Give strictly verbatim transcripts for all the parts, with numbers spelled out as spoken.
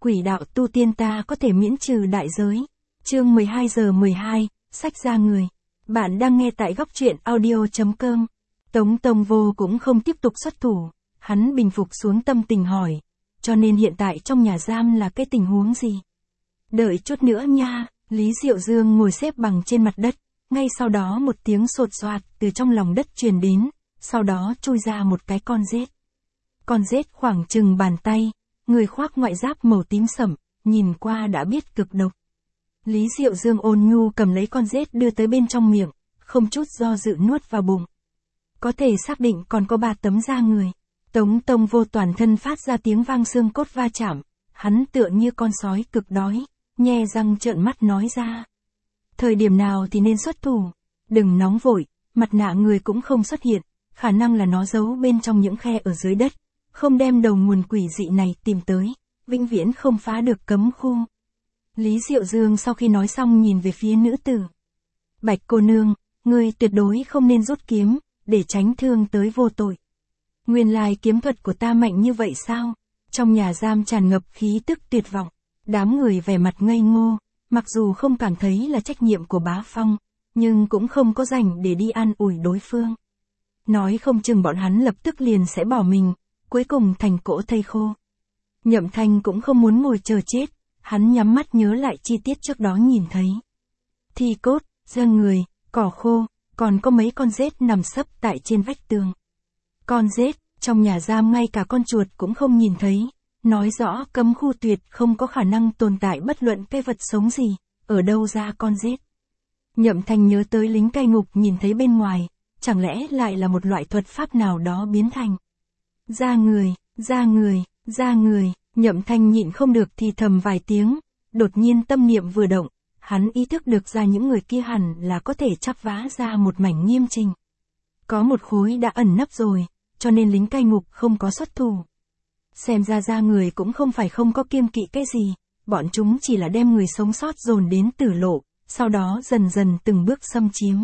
quỷ đạo tu tiên ta có thể miễn trừ đại giới. Chương mười hai giờ mười hai, sách ra người. Bạn đang nghe tại góc truyện audio chấm com. Tống Tông Vô cũng không tiếp tục xuất thủ, hắn bình phục xuống tâm tình hỏi, cho nên hiện tại trong nhà giam là cái tình huống gì? Đợi chút nữa nha, Lý Diệu Dương ngồi xếp bằng trên mặt đất, ngay sau đó một tiếng sột soạt từ trong lòng đất truyền đến, sau đó chui ra một cái con rết. Con rết khoảng chừng bàn tay, người khoác ngoại giáp màu tím sẫm, nhìn qua đã biết cực độc. Lý Diệu Dương ôn nhu cầm lấy con rết đưa tới bên trong miệng, không chút do dự nuốt vào bụng. Có thể xác định còn có ba tấm da người. Tống Tông Vô toàn thân phát ra tiếng vang xương cốt va chạm, hắn tựa như con sói cực đói, nhe răng trợn mắt nói ra. Thời điểm nào thì nên xuất thủ? Đừng nóng vội, mặt nạ người cũng không xuất hiện, khả năng là nó giấu bên trong những khe ở dưới đất, không đem đầu nguồn quỷ dị này tìm tới, vĩnh viễn không phá được cấm khu. Lý Diệu Dương sau khi nói xong nhìn về phía nữ tử. Bạch cô nương, ngươi tuyệt đối không nên rút kiếm, để tránh thương tới vô tội. Nguyên lai kiếm thuật của ta mạnh như vậy sao? Trong nhà giam tràn ngập khí tức tuyệt vọng, đám người vẻ mặt ngây ngô, mặc dù không cảm thấy là trách nhiệm của Bá Phong, nhưng cũng không có rảnh để đi an ủi đối phương. Nói không chừng bọn hắn lập tức liền sẽ bỏ mình, cuối cùng thành cỗ thây khô. Nhậm Thanh cũng không muốn ngồi chờ chết, hắn nhắm mắt nhớ lại chi tiết trước đó nhìn thấy. Thi cốt, da người, cỏ khô, còn có mấy con rết nằm sấp tại trên vách tường. Con rết, trong nhà giam ngay cả con chuột cũng không nhìn thấy, nói rõ cấm khu tuyệt không có khả năng tồn tại bất luận cái vật sống gì, ở đâu ra con rết. Nhậm Thanh nhớ tới lính cai ngục nhìn thấy bên ngoài, chẳng lẽ lại là một loại thuật pháp nào đó biến thành. Da người, da người, da người, Nhậm Thanh nhịn không được thì thầm vài tiếng, đột nhiên tâm niệm vừa động, hắn ý thức được ra những người kia hẳn là có thể chắp vá ra một mảnh nghiêm trình. Có một khối đã ẩn nấp rồi, cho nên lính cai ngục không có xuất thủ. Xem ra da người cũng không phải không có kiêng kỵ cái gì, bọn chúng chỉ là đem người sống sót dồn đến tử lộ, sau đó dần dần từng bước xâm chiếm.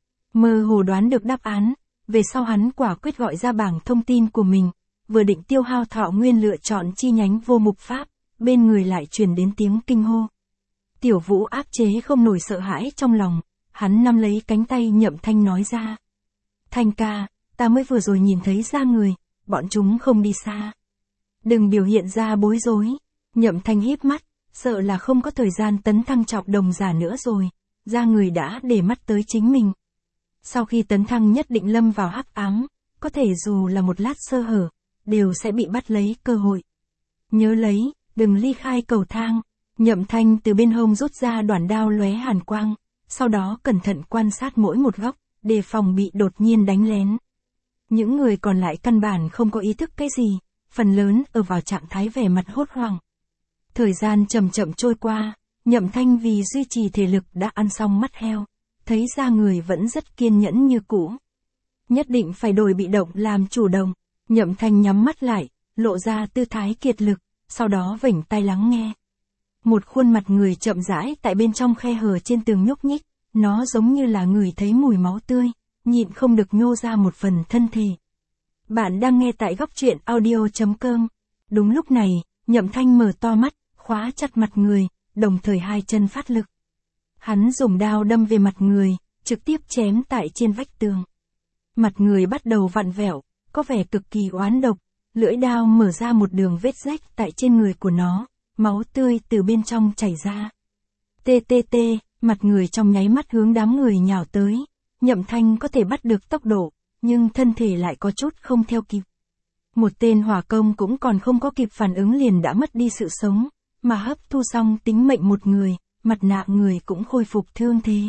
Mơ hồ đoán được đáp án, về sau hắn quả quyết gọi ra bảng thông tin của mình, vừa định tiêu hao thọ nguyên lựa chọn chi nhánh vô mục pháp, bên người lại truyền đến tiếng kinh hô. Tiểu Vũ áp chế không nổi sợ hãi trong lòng, hắn nắm lấy cánh tay Nhậm Thanh nói ra. Thanh ca, ta mới vừa rồi nhìn thấy da người, bọn chúng không đi xa. Đừng biểu hiện ra bối rối. Nhậm Thanh híp mắt, sợ là không có thời gian tấn thăng trọng đồng giả nữa rồi, da người đã để mắt tới chính mình. Sau khi tấn thăng nhất định lâm vào hắc ám, có thể dù là một lát sơ hở, đều sẽ bị bắt lấy cơ hội. Nhớ lấy, đừng ly khai cầu thang. Nhậm Thanh từ bên hông rút ra đoạn đao lóe hàn quang, sau đó cẩn thận quan sát mỗi một góc, đề phòng bị đột nhiên đánh lén. Những người còn lại căn bản không có ý thức cái gì, phần lớn ở vào trạng thái vẻ mặt hốt hoảng. Thời gian chậm chậm trôi qua, Nhậm Thanh vì duy trì thể lực đã ăn xong mắt heo, thấy ra người vẫn rất kiên nhẫn như cũ. Nhất định phải đổi bị động làm chủ động. Nhậm Thanh nhắm mắt lại, lộ ra tư thái kiệt lực, sau đó vểnh tai lắng nghe. Một khuôn mặt người chậm rãi tại bên trong khe hở trên tường nhúc nhích, nó giống như là người thấy mùi máu tươi, nhịn không được nhô ra một phần thân thể. Bạn đang nghe tại góc truyện audio chấm com. Đúng lúc này, Nhậm Thanh mở to mắt, khóa chặt mặt người, đồng thời hai chân phát lực. Hắn dùng đao đâm về mặt người, trực tiếp chém tại trên vách tường. Mặt người bắt đầu vặn vẹo, có vẻ cực kỳ oán độc, lưỡi đao mở ra một đường vết rách tại trên người của nó, máu tươi từ bên trong chảy ra. Tê tê tê, mặt người trong nháy mắt hướng đám người nhào tới, Nhậm Thanh có thể bắt được tốc độ, nhưng thân thể lại có chút không theo kịp. Một tên hỏa công cũng còn không có kịp phản ứng liền đã mất đi sự sống, mà hấp thu xong tính mệnh một người, mặt nạ người cũng khôi phục thương thế.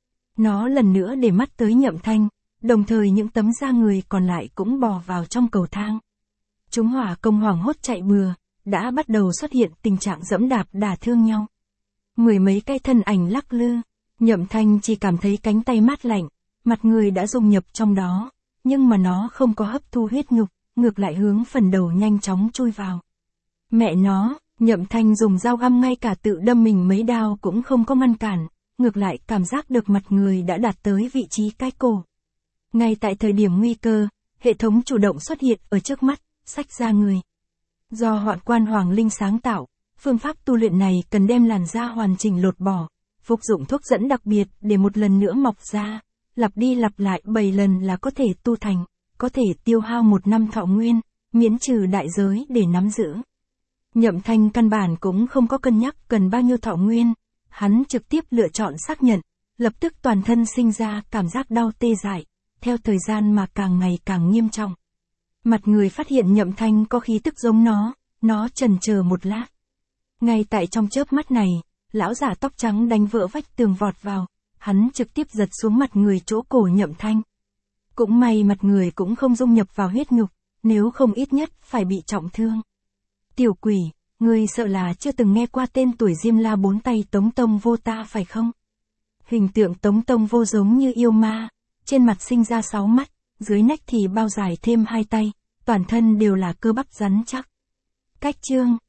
Nó lần nữa để mắt tới Nhậm Thanh, đồng thời những tấm da người còn lại cũng bò vào trong cầu thang. Chúng hỏa công hoảng hốt chạy bừa, đã bắt đầu xuất hiện tình trạng dẫm đạp đả thương nhau. Mười mấy cái thân ảnh lắc lư, Nhậm Thanh chỉ cảm thấy cánh tay mát lạnh, mặt người đã dung nhập trong đó, nhưng mà nó không có hấp thu huyết nhục, ngược lại hướng phần đầu nhanh chóng chui vào. Mẹ nó, Nhậm Thanh dùng dao găm ngay cả tự đâm mình mấy đao cũng không có ngăn cản, ngược lại cảm giác được mặt người đã đạt tới vị trí cái cổ. Ngay tại thời điểm nguy cơ, hệ thống chủ động xuất hiện ở trước mắt, sách ra người. Do Hoạn Quan Hoàng Linh sáng tạo, Phương pháp tu luyện này cần đem làn da hoàn chỉnh lột bỏ, phục dụng thuốc dẫn đặc biệt để một lần nữa mọc da, lặp đi lặp lại bảy lần là có thể tu thành, có thể tiêu hao một năm thọ nguyên, miễn trừ đại giới để nắm giữ. Nhậm Thanh căn bản cũng không có cân nhắc cần bao nhiêu thọ nguyên, hắn trực tiếp lựa chọn xác nhận, lập tức toàn thân sinh ra cảm giác đau tê dại, theo thời gian mà càng ngày càng nghiêm trọng. Mặt người phát hiện Nhậm Thanh có khí tức giống nó, nó chần chờ một lát. Ngay tại trong chớp mắt này, lão giả tóc trắng đánh vỡ vách tường vọt vào, hắn trực tiếp giật xuống mặt người chỗ cổ Nhậm Thanh. Cũng may mặt người cũng không dung nhập vào huyết ngục, nếu không ít nhất phải bị trọng thương. Tiểu quỷ, ngươi sợ là chưa từng nghe qua tên tuổi Diêm La bốn tay Tống Tông Vô ta phải không? Hình tượng Tống Tông Vô giống như yêu ma, trên mặt sinh ra sáu mắt, dưới nách thì bao dài thêm hai tay, toàn thân đều là cơ bắp rắn chắc. Cách chương